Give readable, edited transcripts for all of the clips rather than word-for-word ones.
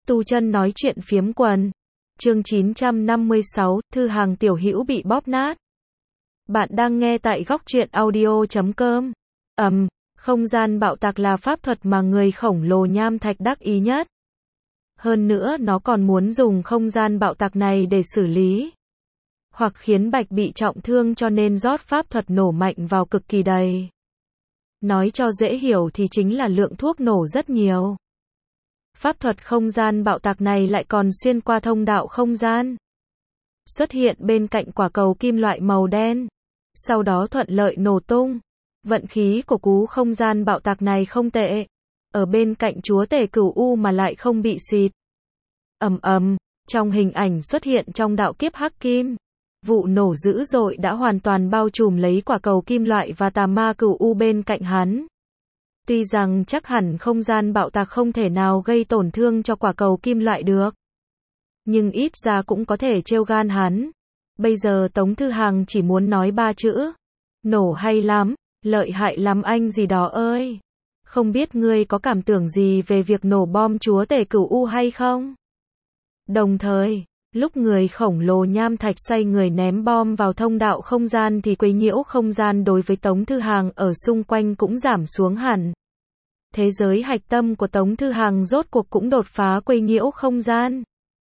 Tu chân nói chuyện phiếm quần. Chương 956, thư hàng tiểu hữu bị bóp nát. Bạn đang nghe tại góc truyện audio.com. Không gian bạo tạc là pháp thuật mà người khổng lồ nham thạch đắc ý nhất. Hơn nữa nó còn muốn dùng không gian bạo tạc này để xử lý hoặc khiến Bạch bị trọng thương, cho nên rót pháp thuật nổ mạnh vào cực kỳ đầy. Nói cho dễ hiểu thì chính là lượng thuốc nổ rất nhiều. Pháp thuật không gian bạo tạc này lại còn xuyên qua thông đạo không gian, xuất hiện bên cạnh quả cầu kim loại màu đen, sau đó thuận lợi nổ tung. Vận khí của cú không gian bạo tạc này không tệ, ở bên cạnh chúa tể Cửu U mà lại không bị xịt. Trong hình ảnh xuất hiện trong đạo kiếp hắc kim, vụ nổ dữ dội đã hoàn toàn bao trùm lấy quả cầu kim loại và tà ma Cửu U bên cạnh hắn. Tuy rằng chắc hẳn không gian bạo tạc không thể nào gây tổn thương cho quả cầu kim loại được, nhưng ít ra cũng có thể trêu gan hắn. Bây giờ Tống Thư Hàng chỉ muốn nói ba chữ: nổ hay lắm, lợi hại lắm anh gì đó ơi. Không biết ngươi có cảm tưởng gì về việc nổ bom chúa tể Cửu U hay không? Đồng thời, lúc người khổng lồ nham thạch xoay người ném bom vào thông đạo không gian thì quấy nhiễu không gian đối với Tống Thư Hàng ở xung quanh cũng giảm xuống hẳn. Thế giới hạch tâm của Tống Thư Hàng rốt cuộc cũng đột phá quấy nhiễu không gian.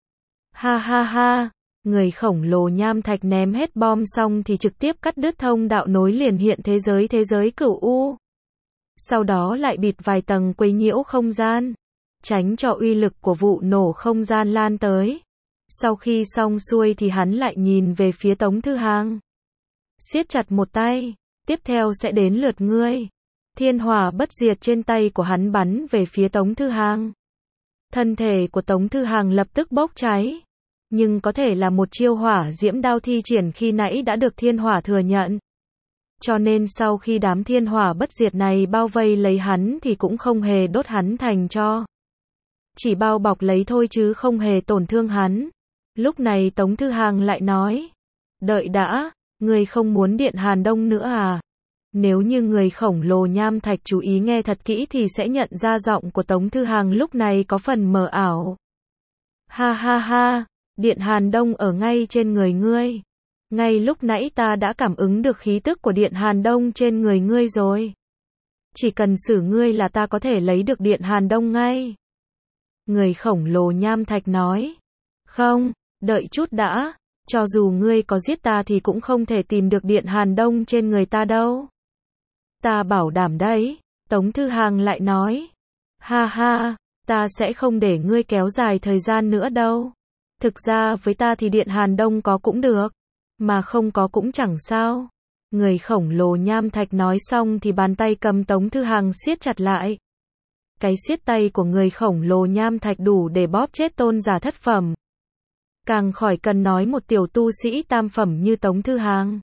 Ha ha ha, người khổng lồ nham thạch ném hết bom xong thì trực tiếp cắt đứt thông đạo nối liền hiện thế giới Cửu U. Sau đó lại bịt vài tầng quấy nhiễu không gian, tránh cho uy lực của vụ nổ không gian lan tới. Sau khi xong xuôi thì hắn lại nhìn về phía Tống Thư Hàng, siết chặt một tay: tiếp theo sẽ đến lượt ngươi. Thiên hỏa bất diệt trên tay của hắn bắn về phía Tống Thư Hàng. Thân thể của Tống Thư Hàng lập tức bốc cháy, nhưng có thể là một chiêu hỏa diễm đao thi triển khi nãy đã được thiên hỏa thừa nhận. Cho nên sau khi đám thiên hỏa bất diệt này bao vây lấy hắn thì cũng không hề đốt hắn thành tro, chỉ bao bọc lấy thôi chứ không hề tổn thương hắn. Lúc này Tống Thư Hàng lại nói: đợi đã, ngươi không muốn điện Hàn Đông nữa à? Nếu như người khổng lồ nham thạch chú ý nghe thật kỹ thì sẽ nhận ra giọng của Tống Thư Hàng lúc này có phần mờ ảo. Ha ha ha, điện Hàn Đông ở ngay trên người ngươi. Ngay lúc nãy ta đã cảm ứng được khí tức của điện Hàn Đông trên người ngươi rồi. Chỉ cần xử ngươi là ta có thể lấy được điện Hàn Đông ngay. Người khổng lồ nham thạch nói: không, đợi chút đã, cho dù ngươi có giết ta thì cũng không thể tìm được điện Hàn Đông trên người ta đâu. Ta bảo đảm đấy. Tống Thư Hàng lại nói: ha ha, ta sẽ không để ngươi kéo dài thời gian nữa đâu. Thực ra với ta thì điện Hàn Đông có cũng được, mà không có cũng chẳng sao. Người khổng lồ nham thạch nói xong thì bàn tay cầm Tống Thư Hàng siết chặt lại. Cái siết tay của người khổng lồ nham thạch đủ để bóp chết tôn giả thất phẩm, càng khỏi cần nói một tiểu tu sĩ tam phẩm như Tống Thư Hàng.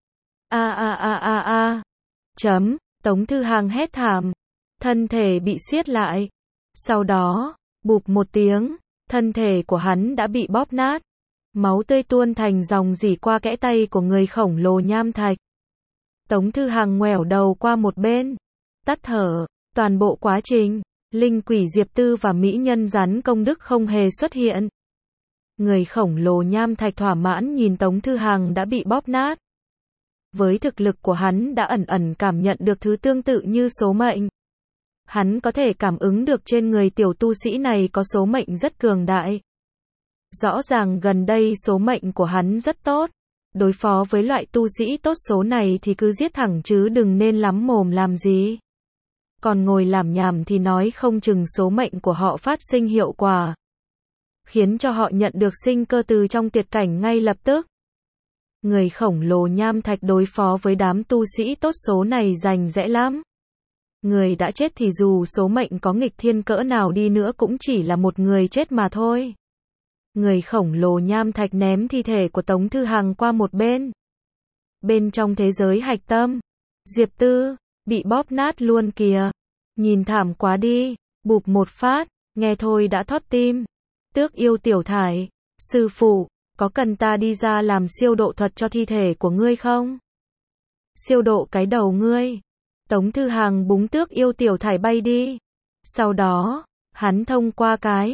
Tống Thư Hàng hét thảm, thân thể bị siết lại. Sau đó, bụp một tiếng, thân thể của hắn đã bị bóp nát. Máu tươi tuôn thành dòng rỉ qua kẽ tay của người khổng lồ nham thạch. Tống Thư Hàng ngoẻo đầu qua một bên, tắt thở. Toàn bộ quá trình, linh quỷ Diệp Tư và mỹ nhân rắn công đức không hề xuất hiện. Người khổng lồ nham thạch thỏa mãn nhìn Tống Thư Hàng đã bị bóp nát. Với thực lực của hắn đã ẩn ẩn cảm nhận được thứ tương tự như số mệnh. Hắn có thể cảm ứng được trên người tiểu tu sĩ này có số mệnh rất cường đại. Rõ ràng gần đây số mệnh của hắn rất tốt. Đối phó với loại tu sĩ tốt số này thì cứ giết thẳng chứ đừng nên lắm mồm làm gì. Còn ngồi làm nhảm thì nói không chừng số mệnh của họ phát sinh hiệu quả, khiến cho họ nhận được sinh cơ từ trong tuyệt cảnh ngay lập tức. Người khổng lồ nham thạch đối phó với đám tu sĩ tốt số này rành rẽ lắm. Người đã chết thì dù số mệnh có nghịch thiên cỡ nào đi nữa cũng chỉ là một người chết mà thôi. Người khổng lồ nham thạch ném thi thể của Tống Thư Hàng qua một bên. Bên trong thế giới hạch tâm, Diệp Tư bị bóp nát luôn kìa. Nhìn thảm quá đi. Bụp một phát, nghe thôi đã thót tim. Tước yêu tiểu thải: sư phụ, có cần ta đi ra làm siêu độ thuật cho thi thể của ngươi không? Siêu độ cái đầu ngươi. Tống Thư Hàng búng Tước yêu tiểu thải bay đi. Sau đó, hắn thông qua cái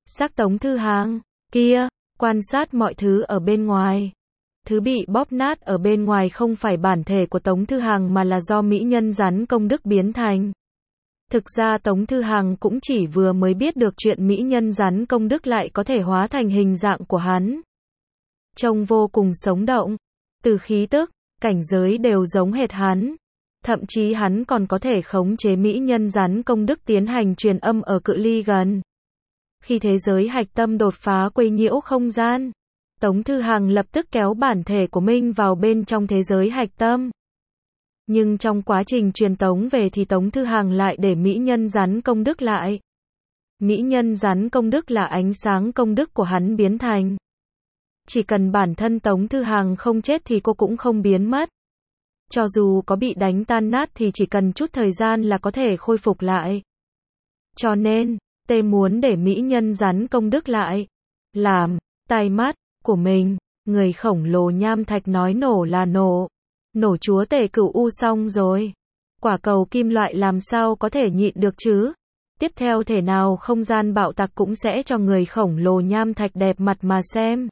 Xác Tống Thư Hàng, kia, quan sát mọi thứ ở bên ngoài. Thứ bị bóp nát ở bên ngoài không phải bản thể của Tống Thư Hàng mà là do mỹ nhân rắn công đức biến thành. Thực ra Tống Thư Hàng cũng chỉ vừa mới biết được chuyện mỹ nhân rắn công đức lại có thể hóa thành hình dạng của hắn. Trông vô cùng sống động. Từ khí tức, cảnh giới đều giống hệt hắn. Thậm chí hắn còn có thể khống chế mỹ nhân rắn công đức tiến hành truyền âm ở cự ly gần. Khi thế giới hạch tâm đột phá quấy nhiễu không gian, Tống Thư Hàng lập tức kéo bản thể của mình vào bên trong thế giới hạch tâm. Nhưng trong quá trình truyền tống về thì Tống Thư Hàng lại để mỹ nhân rắn công đức lại. Mỹ nhân rắn công đức là ánh sáng công đức của hắn biến thành. Chỉ cần bản thân Tống Thư Hàng không chết thì cô cũng không biến mất. Cho dù có bị đánh tan nát thì chỉ cần chút thời gian là có thể khôi phục lại. Cho nên, Tê muốn để mỹ nhân rắn công đức lại. Làm, tai mắt của mình, người khổng lồ nham thạch nói nổ là nổ. Nổ chúa tể cửu u xong rồi. Quả cầu kim loại làm sao có thể nhịn được chứ? Tiếp theo thể nào không gian bạo tạc cũng sẽ cho người khổng lồ nham thạch đẹp mặt mà xem.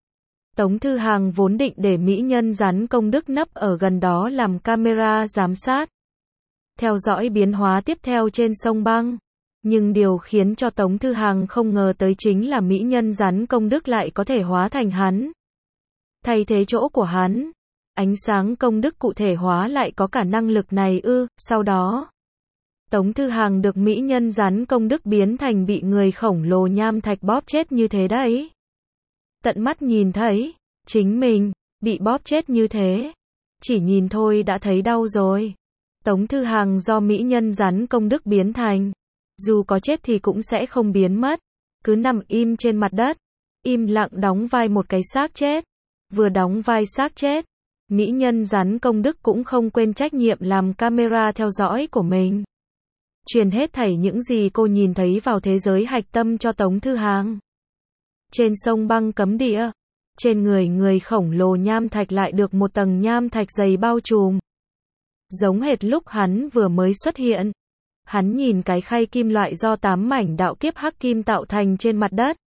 Tống Thư Hàng vốn định để mỹ nhân rắn công đức nấp ở gần đó làm camera giám sát. Theo dõi biến hóa tiếp theo trên sông băng. Nhưng điều khiến cho Tống Thư Hàng không ngờ tới chính là mỹ nhân rắn công đức lại có thể hóa thành hắn. Thay thế chỗ của hắn. Ánh sáng công đức cụ thể hóa lại có cả năng lực này ư, sau đó. Tống Thư Hàng được mỹ nhân rắn công đức biến thành bị người khổng lồ nham thạch bóp chết như thế đấy. Tận mắt nhìn thấy, chính mình, bị bóp chết như thế. Chỉ nhìn thôi đã thấy đau rồi. Tống Thư Hàng do mỹ nhân rắn công đức biến thành. Dù có chết thì cũng sẽ không biến mất. Cứ nằm im trên mặt đất. Im lặng đóng vai một cái xác chết. Vừa đóng vai xác chết. Mỹ nhân rắn công đức cũng không quên trách nhiệm làm camera theo dõi của mình. Truyền hết thảy những gì cô nhìn thấy vào thế giới hạch tâm cho Tống Thư Hàng. Trên sông băng cấm địa, trên người khổng lồ nham thạch lại được một tầng nham thạch dày bao trùm. Giống hệt lúc hắn vừa mới xuất hiện. Hắn nhìn cái khay kim loại do 8 mảnh đạo kiếp hắc kim tạo thành trên mặt đất.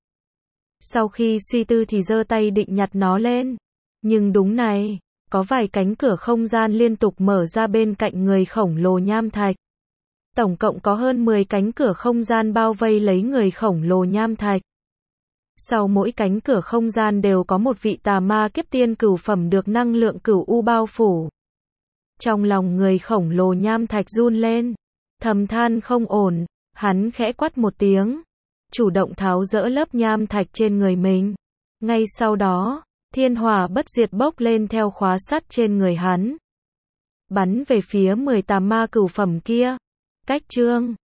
Sau khi suy tư thì giơ tay định nhặt nó lên. Nhưng đúng này, có vài cánh cửa không gian liên tục mở ra bên cạnh người khổng lồ nham thạch. Tổng cộng có hơn 10 cánh cửa không gian bao vây lấy người khổng lồ nham thạch. Sau mỗi cánh cửa không gian đều có một vị tà ma kiếp tiên cửu phẩm được năng lượng cửu u bao phủ. Trong lòng người khổng lồ nham thạch run lên. Thầm than không ổn, hắn khẽ quát một tiếng. Chủ động tháo dỡ lớp nham thạch trên người mình. Ngay sau đó, thiên hỏa bất diệt bốc lên theo khóa sắt trên người hắn. Bắn về phía 10 tà ma cửu phẩm kia. Cách chương